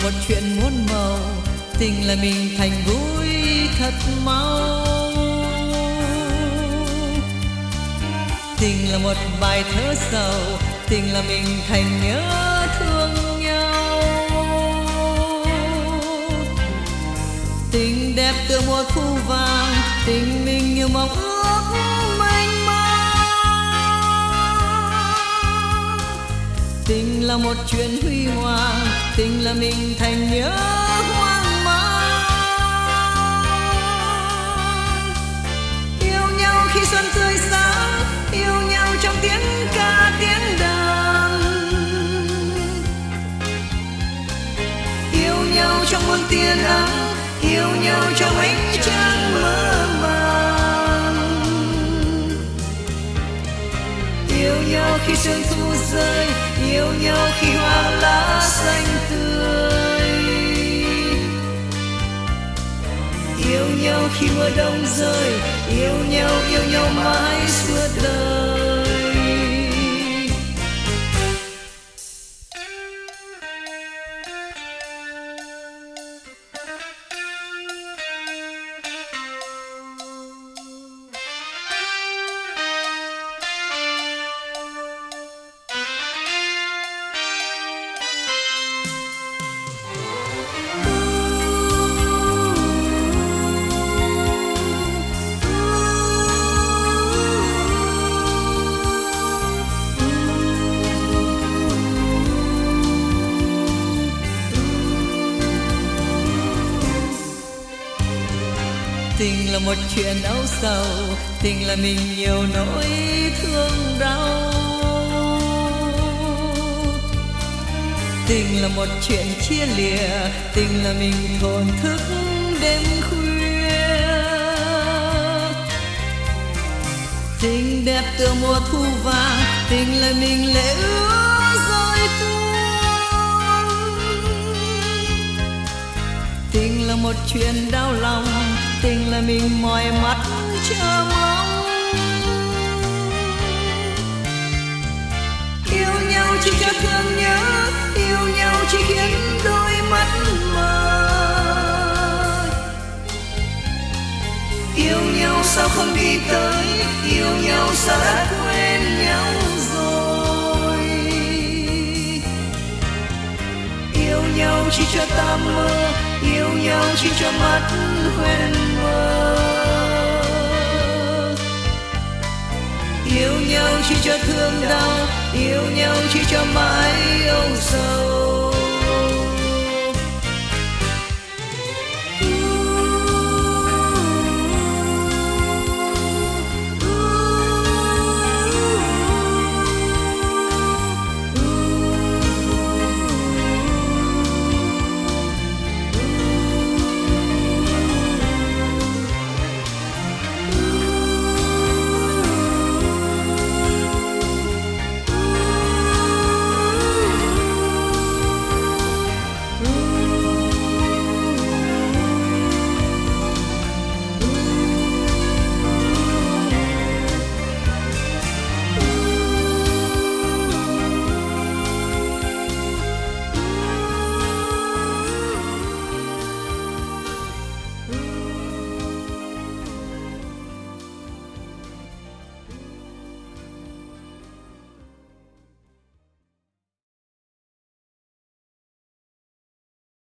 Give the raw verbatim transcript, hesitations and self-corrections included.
một chuyện muôn màu, tình là mình thành vui thật mau. Tình là một bài thơ sầu, tình là mình thành nhớ thương nhau. Tình đẹp tựa mùa thu vàng, tình mình như mong ước mênh mang. Tình là một chuyện huy hoàng, tình là mình thành nhớ hoang mang. Yêu nhau khi xuân tươi sáng, yêu nhau trong tiếng ca tiếng đàn. Yêu nhau trong muôn tia nắng, yêu nhau trong ánh trăng mơ màng. Yêu nhau khi sương thu rơi, yêu nhau khi hoa lá xanh tươi. Yêu nhau khi mưa đông rơi, yêu nhau yêu nhau mãi suốt đời. Tình là một chuyện âu sầu, tình là mình nhiều nỗi thương đau. Tình là một chuyện chia lìa, tình là mình thổn thức đêm khuya. Tình đẹp tựa mùa thu vàng, tình là mình lệ ướt rơi tuôn. Tình là một chuyện đau lòng, tình là mình mỏi mắt chờ mong. Yêu nhau chỉ cho thương nhớ, yêu nhau chỉ khiến đôi mắt mờ. Yêu nhau sao không đi tới, yêu nhau sao đã quên nhau rồi. Yêu nhau chỉ cho ta mơ, yêu nhau chỉ cho mắt quên mơ. Yêu nhau chỉ cho thương đau, yêu nhau chỉ cho mãi âu sầu.